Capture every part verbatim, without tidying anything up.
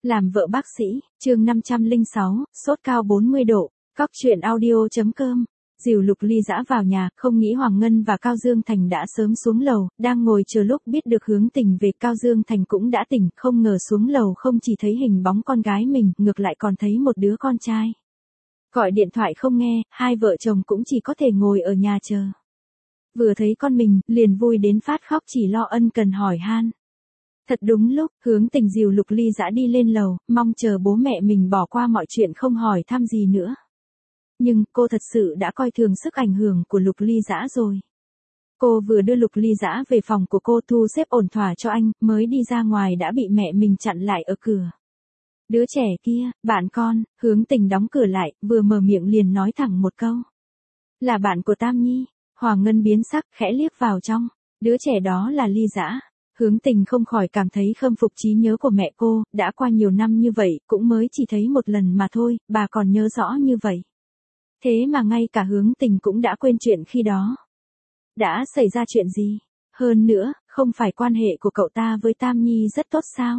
Làm vợ bác sĩ, chương năm trăm lẻ sáu, sốt cao bốn mươi độ, cóc truyện audio.com. Dìu Lục Ly dã vào nhà, không nghĩ Hoàng Ngân và Cao Dương Thành đã sớm xuống lầu, đang ngồi chờ lúc biết được hướng tình về. Cao Dương Thành cũng đã tỉnh, không ngờ xuống lầu không chỉ thấy hình bóng con gái mình, ngược lại còn thấy một đứa con trai. Gọi điện thoại không nghe, hai vợ chồng cũng chỉ có thể ngồi ở nhà chờ. Vừa thấy con mình, liền vui đến phát khóc, chỉ lo ân cần hỏi han. Thật đúng lúc, hướng tình dìu Lục Ly dã đi lên lầu, mong chờ bố mẹ mình bỏ qua mọi chuyện không hỏi thăm gì nữa. Nhưng, cô thật sự đã coi thường sức ảnh hưởng của Lục Ly dã rồi. Cô vừa đưa Lục Ly dã về phòng của cô thu xếp ổn thỏa cho anh, mới đi ra ngoài đã bị mẹ mình chặn lại ở cửa. Đứa trẻ kia, bạn con, hướng tình đóng cửa lại, vừa mở miệng liền nói thẳng một câu. Là bạn của Tam Nhi. Hoàng Ngân biến sắc, khẽ liếc vào trong. Đứa trẻ đó là Ly dã. Hướng tình không khỏi cảm thấy khâm phục trí nhớ của mẹ cô, đã qua nhiều năm như vậy, cũng mới chỉ thấy một lần mà thôi, bà còn nhớ rõ như vậy. Thế mà ngay cả hướng tình cũng đã quên chuyện khi đó. Đã xảy ra chuyện gì? Hơn nữa, không phải quan hệ của cậu ta với Tam Nhi rất tốt sao?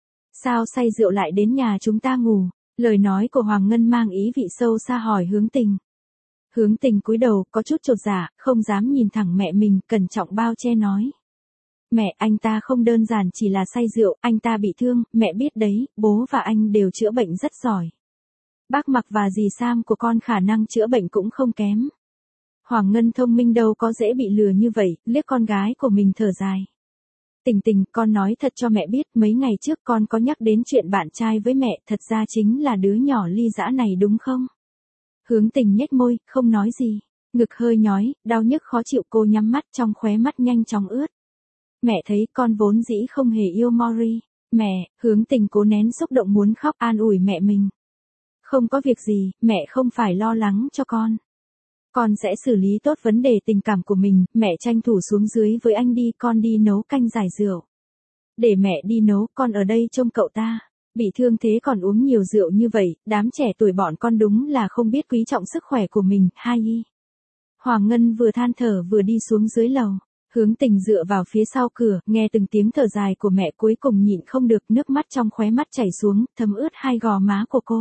Sao say rượu lại đến nhà chúng ta ngủ? Lời nói của Hoàng Ngân mang ý vị sâu xa hỏi hướng tình. Hướng tình cúi đầu, có chút chột dạ, không dám nhìn thẳng mẹ mình, cẩn trọng bao che nói. Mẹ, anh ta không đơn giản chỉ là say rượu, anh ta bị thương, mẹ biết đấy, bố và anh đều chữa bệnh rất giỏi. Bác Mặc và dì Sam của con khả năng chữa bệnh cũng không kém. Hoàng Ngân thông minh đâu có dễ bị lừa như vậy, liếc con gái của mình thở dài. Tình tình, con nói thật cho mẹ biết, mấy ngày trước con có nhắc đến chuyện bạn trai với mẹ, thật ra chính là đứa nhỏ Ly dã này đúng không? Hướng tình nhếch môi, không nói gì. Ngực hơi nhói, đau nhức khó chịu, cô nhắm mắt, trong khóe mắt nhanh chóng ướt. Mẹ thấy con vốn dĩ không hề yêu Mori. Mẹ, hướng tình cố nén xúc động muốn khóc, an ủi mẹ mình. Không có việc gì, mẹ không phải lo lắng cho con. Con sẽ xử lý tốt vấn đề tình cảm của mình, mẹ tranh thủ xuống dưới với anh đi, con đi nấu canh giải rượu. Để mẹ đi nấu, con ở đây trông cậu ta. Bị thương thế còn uống nhiều rượu như vậy, đám trẻ tuổi bọn con đúng là không biết quý trọng sức khỏe của mình, hai y. Hoàng Ngân vừa than thở vừa đi xuống dưới lầu. Hướng tình dựa vào phía sau cửa, nghe từng tiếng thở dài của mẹ cuối cùng nhịn không được, nước mắt trong khóe mắt chảy xuống, thấm ướt hai gò má của cô.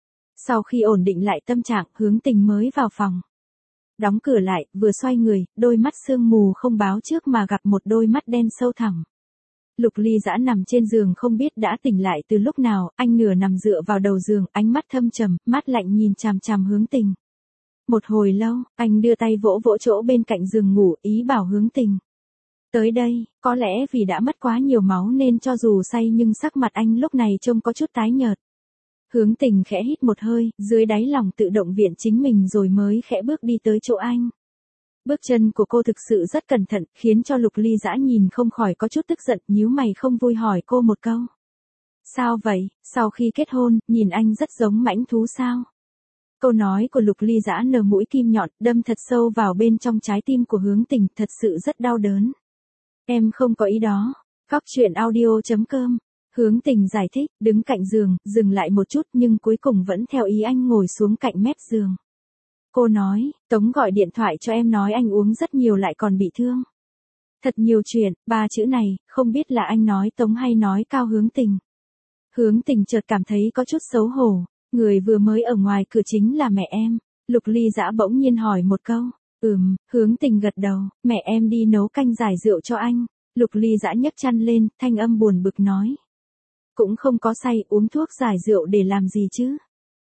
Sau khi ổn định lại tâm trạng, hướng tình mới vào phòng. Đóng cửa lại, vừa xoay người, đôi mắt sương mù không báo trước mà gặp một đôi mắt đen sâu thẳm. Lục Ly dã nằm trên giường không biết đã tỉnh lại từ lúc nào, anh nửa nằm dựa vào đầu giường, ánh mắt thâm trầm, mắt lạnh nhìn chằm chằm hướng tình. Một hồi lâu, anh đưa tay vỗ vỗ chỗ bên cạnh giường ngủ, ý bảo hướng tình. Tới đây, có lẽ vì đã mất quá nhiều máu nên cho dù say nhưng sắc mặt anh lúc này trông có chút tái nhợt. Hướng tình khẽ hít một hơi, dưới đáy lòng tự động viện chính mình rồi mới khẽ bước đi tới chỗ anh. Bước chân của cô thực sự rất cẩn thận, khiến cho Lục Ly dã nhìn không khỏi có chút tức giận, nhíu mày không vui hỏi cô một câu. Sao vậy, sau khi kết hôn, nhìn anh rất giống mãnh thú sao? Câu nói của Lục Ly dã nở mũi kim nhọn, đâm thật sâu vào bên trong trái tim của hướng tình, thật sự rất đau đớn. Em không có ý đó. Cóc truyện audio.com. Hướng tình giải thích, đứng cạnh giường, dừng lại một chút nhưng cuối cùng vẫn theo ý anh ngồi xuống cạnh mép giường. Cô nói, Tống gọi điện thoại cho em nói anh uống rất nhiều lại còn bị thương. Thật nhiều chuyện, ba chữ này, không biết là anh nói Tống hay nói Cao hướng tình. Hướng tình chợt cảm thấy có chút xấu hổ. Người vừa mới ở ngoài cửa chính là mẹ em. Lục Ly dã bỗng nhiên hỏi một câu. Ừm, hướng tình gật đầu, mẹ em đi nấu canh giải rượu cho anh. Lục Ly dã nhấc chăn lên, thanh âm buồn bực nói. Cũng không có say, uống thuốc giải rượu để làm gì chứ?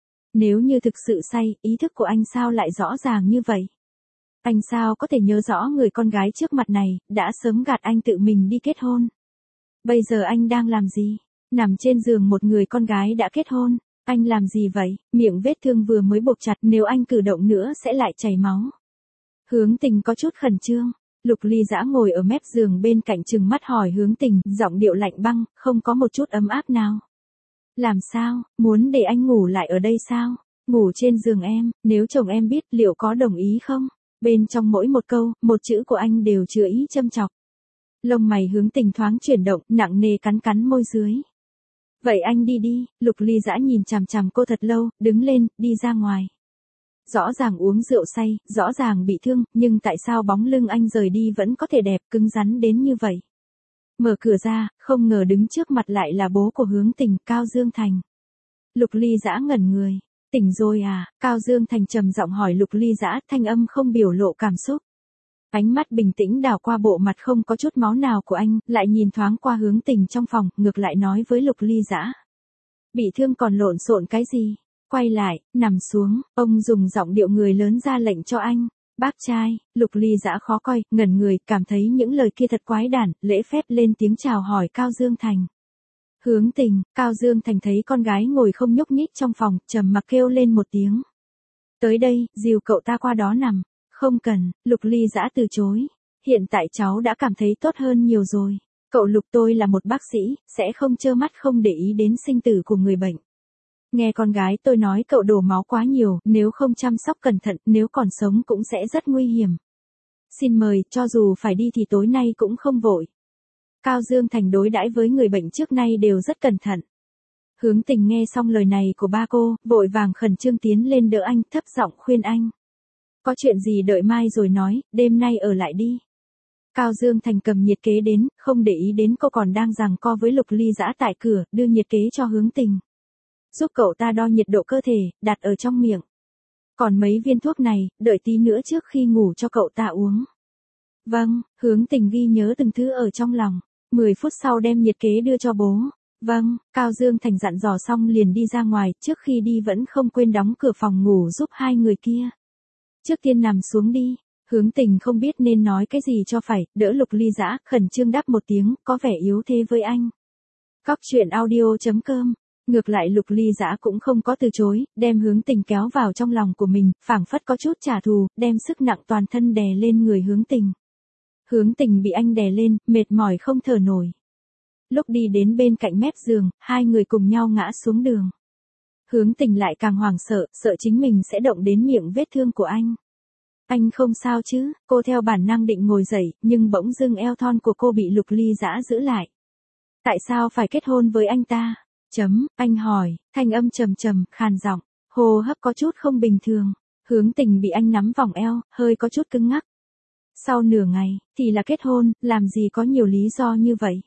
Nếu như thực sự say, ý thức của anh sao lại rõ ràng như vậy? Anh sao có thể nhớ rõ người con gái trước mặt này, đã sớm gạt anh tự mình đi kết hôn. Bây giờ anh đang làm gì? Nằm trên giường một người con gái đã kết hôn. Anh làm gì vậy? Miệng vết thương vừa mới buộc chặt, nếu anh cử động nữa sẽ lại chảy máu. Hướng tình có chút khẩn trương. Lục Ly dã ngồi ở mép giường bên cạnh trừng mắt hỏi hướng tình, giọng điệu lạnh băng, không có một chút ấm áp nào. Làm sao, muốn để anh ngủ lại ở đây sao? Ngủ trên giường em, nếu chồng em biết liệu có đồng ý không? Bên trong mỗi một câu, một chữ của anh đều chứa ý châm chọc. Lông mày hướng tình thoáng chuyển động, nặng nề cắn cắn môi dưới. Vậy anh đi đi. Lục Ly dã nhìn chằm chằm cô thật lâu, đứng lên, đi ra ngoài. Rõ ràng uống rượu say, rõ ràng bị thương, nhưng tại sao bóng lưng anh rời đi vẫn có thể đẹp, cứng rắn đến như vậy? Mở cửa ra, không ngờ đứng trước mặt lại là bố của Hướng Tình, Cao Dương Thành. Lục Ly Dã ngẩn người. Tỉnh rồi à? Cao Dương Thành trầm giọng hỏi Lục Ly Dã, thanh âm không biểu lộ cảm xúc. Ánh mắt bình tĩnh đảo qua bộ mặt không có chút máu nào của anh, lại nhìn thoáng qua Hướng Tình trong phòng, ngược lại nói với Lục Ly Dã. Bị thương còn lộn xộn cái gì? Quay lại, nằm xuống, ông dùng giọng điệu người lớn ra lệnh cho anh. Bác trai. Lục Ly Dã khó coi, ngẩn người, cảm thấy những lời kia thật quái đản, lễ phép lên tiếng chào hỏi Cao Dương Thành. Hướng Tình. Cao Dương Thành thấy con gái ngồi không nhúc nhích trong phòng, trầm mặc kêu lên một tiếng. Tới đây, dìu cậu ta qua đó nằm. Không cần. Lục Ly Dã từ chối. Hiện tại cháu đã cảm thấy tốt hơn nhiều rồi. Cậu Lục, tôi là một bác sĩ, sẽ không trơ mắt không để ý đến sinh tử của người bệnh. Nghe con gái tôi nói cậu đổ máu quá nhiều, nếu không chăm sóc cẩn thận, nếu còn sống cũng sẽ rất nguy hiểm. Xin mời, cho dù phải đi thì tối nay cũng không vội. Cao Dương Thành đối đãi với người bệnh trước nay đều rất cẩn thận. Hướng Tình nghe xong lời này của ba cô, vội vàng khẩn trương tiến lên đỡ anh, thấp giọng khuyên anh. Có chuyện gì đợi mai rồi nói, đêm nay ở lại đi. Cao Dương Thành cầm nhiệt kế đến, không để ý đến cô còn đang giằng co với Lục Ly Dã tại cửa, đưa nhiệt kế cho Hướng Tình. Giúp cậu ta đo nhiệt độ cơ thể, đặt ở trong miệng. Còn mấy viên thuốc này, đợi tí nữa trước khi ngủ cho cậu ta uống. Vâng. Hướng Tình ghi nhớ từng thứ ở trong lòng. mười phút sau đem nhiệt kế đưa cho bố. Vâng. Cao Dương Thành dặn dò xong liền đi ra ngoài, trước khi đi vẫn không quên đóng cửa phòng ngủ giúp hai người kia. Trước tiên nằm xuống đi. Hướng Tình không biết nên nói cái gì cho phải, đỡ Lục Ly Dã, khẩn trương đáp một tiếng, có vẻ yếu thế với anh. Cóc truyện audio chấm com. Ngược lại Lục Ly Dã cũng không có từ chối, đem Hướng Tình kéo vào trong lòng của mình, phảng phất có chút trả thù, đem sức nặng toàn thân đè lên người Hướng Tình. Hướng Tình bị anh đè lên, mệt mỏi không thở nổi. Lúc đi đến bên cạnh mép giường, hai người cùng nhau ngã xuống đường. Hướng Tình lại càng hoảng sợ, sợ chính mình sẽ động đến miệng vết thương của anh. Anh không sao chứ? Cô theo bản năng định ngồi dậy, nhưng bỗng dưng eo thon của cô bị Lục Ly Dã giữ lại. Tại sao phải kết hôn với anh ta? Chấm, anh hỏi, thanh âm trầm trầm, khàn giọng, hô hấp có chút không bình thường. Hướng Tình bị anh nắm vòng eo, hơi có chút cứng ngắc. Sau nửa ngày, thì là kết hôn, làm gì có nhiều lý do như vậy.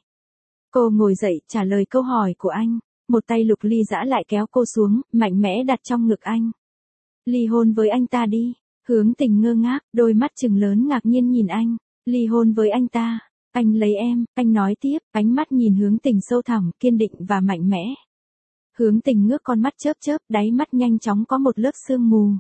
Cô ngồi dậy, trả lời câu hỏi của anh. Một tay Lục Ly Dã lại kéo cô xuống, mạnh mẽ đặt trong ngực anh. Ly hôn với anh ta đi. Hướng Tình ngơ ngác, đôi mắt trừng lớn ngạc nhiên nhìn anh. Ly hôn với anh ta. Anh lấy em, anh nói tiếp, ánh mắt nhìn Hướng Tình sâu thẳm, kiên định và mạnh mẽ. Hướng Tình ngước con mắt chớp chớp, đáy mắt nhanh chóng có một lớp sương mù.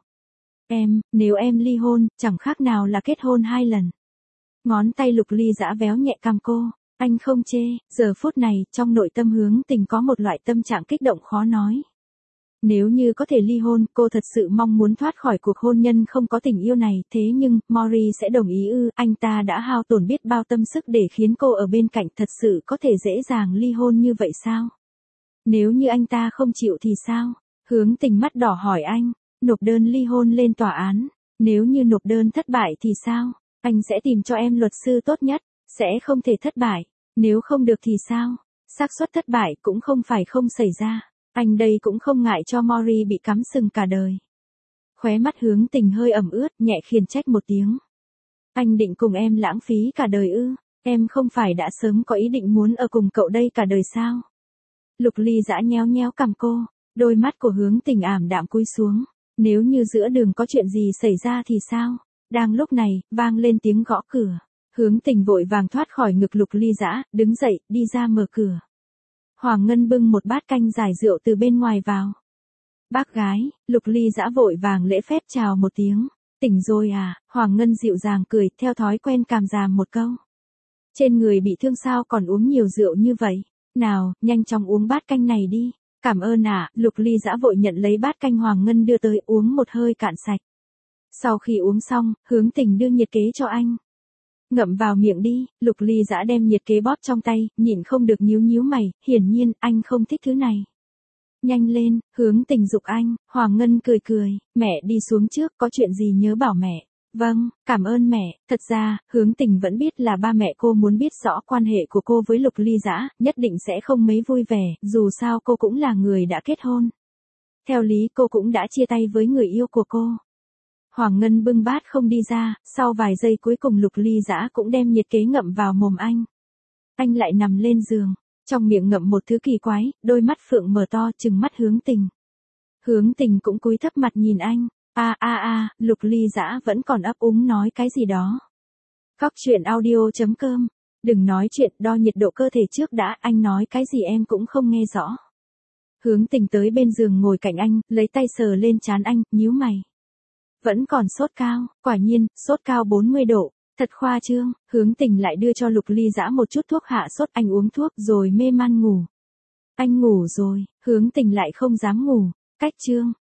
Em, nếu em ly hôn, chẳng khác nào là kết hôn hai lần. Ngón tay Lục Ly Dã véo nhẹ cằm cô. Anh không chê. Giờ phút này, trong nội tâm Hướng Tình có một loại tâm trạng kích động khó nói. Nếu như có thể ly hôn, cô thật sự mong muốn thoát khỏi cuộc hôn nhân không có tình yêu này, thế nhưng, Mori sẽ đồng ý ư, anh ta đã hao tổn biết bao tâm sức để khiến cô ở bên cạnh, thật sự có thể dễ dàng ly hôn như vậy sao? Nếu như anh ta không chịu thì sao? Hướng Tình mắt đỏ hỏi anh, nộp đơn ly hôn lên tòa án, nếu như nộp đơn thất bại thì sao? Anh sẽ tìm cho em luật sư tốt nhất, sẽ không thể thất bại, nếu không được thì sao? Xác suất thất bại cũng không phải không xảy ra. Anh đây cũng không ngại cho Mori bị cắm sừng cả đời. Khóe mắt Hướng Tình hơi ẩm ướt, nhẹ khiển trách một tiếng. Anh định cùng em lãng phí cả đời ư? Em không phải đã sớm có ý định muốn ở cùng cậu đây cả đời sao? Lục Ly Dã nhéo nhéo cằm cô, đôi mắt của Hướng Tình ảm đạm cúi xuống. Nếu như giữa đường có chuyện gì xảy ra thì sao? Đang lúc này, vang lên tiếng gõ cửa. Hướng Tình vội vàng thoát khỏi ngực Lục Ly Dã, đứng dậy, đi ra mở cửa. Hoàng Ngân bưng một bát canh giải rượu từ bên ngoài vào. Bác gái. Lục Ly Dã vội vàng lễ phép chào một tiếng. Tỉnh rồi à? Hoàng Ngân dịu dàng cười, theo thói quen càm ràm một câu. Trên người bị thương sao còn uống nhiều rượu như vậy? Nào, nhanh chóng uống bát canh này đi. Cảm ơn ạ. Lục Ly Dã vội nhận lấy bát canh Hoàng Ngân đưa tới, uống một hơi cạn sạch. Sau khi uống xong, Hướng Tình đưa nhiệt kế cho anh. Ngậm vào miệng đi. Lục Ly Dã đem nhiệt kế bóp trong tay, nhịn không được nhíu nhíu mày, hiển nhiên, anh không thích thứ này. Nhanh lên. Hướng Tình giục anh. Hoàng Ngân cười cười, mẹ đi xuống trước, có chuyện gì nhớ bảo mẹ. Vâng, cảm ơn mẹ. Thật ra, Hướng Tình vẫn biết là ba mẹ cô muốn biết rõ quan hệ của cô với Lục Ly Dã, nhất định sẽ không mấy vui vẻ, dù sao cô cũng là người đã kết hôn. Theo lý cô cũng đã chia tay với người yêu của cô. Hoàng Ngân bưng bát không đi ra, sau vài giây cuối cùng Lục Ly Dã cũng đem nhiệt kế ngậm vào mồm anh. Anh lại nằm lên giường, trong miệng ngậm một thứ kỳ quái, đôi mắt phượng mở to trừng mắt Hướng Tình. Hướng Tình cũng cúi thấp mặt nhìn anh, a a a, Lục Ly Dã vẫn còn ấp úng nói cái gì đó. Cóc truyện audio.com, đừng nói chuyện, đo nhiệt độ cơ thể trước đã, anh nói cái gì em cũng không nghe rõ. Hướng Tình tới bên giường ngồi cạnh anh, lấy tay sờ lên trán anh, nhíu mày. Vẫn còn sốt cao, quả nhiên, sốt cao bốn mươi độ, thật khoa trương. Hướng Tình lại đưa cho Lục Ly Dã một chút thuốc hạ sốt, anh uống thuốc rồi mê man ngủ. Anh ngủ rồi, Hướng Tình lại không dám ngủ, cách chương.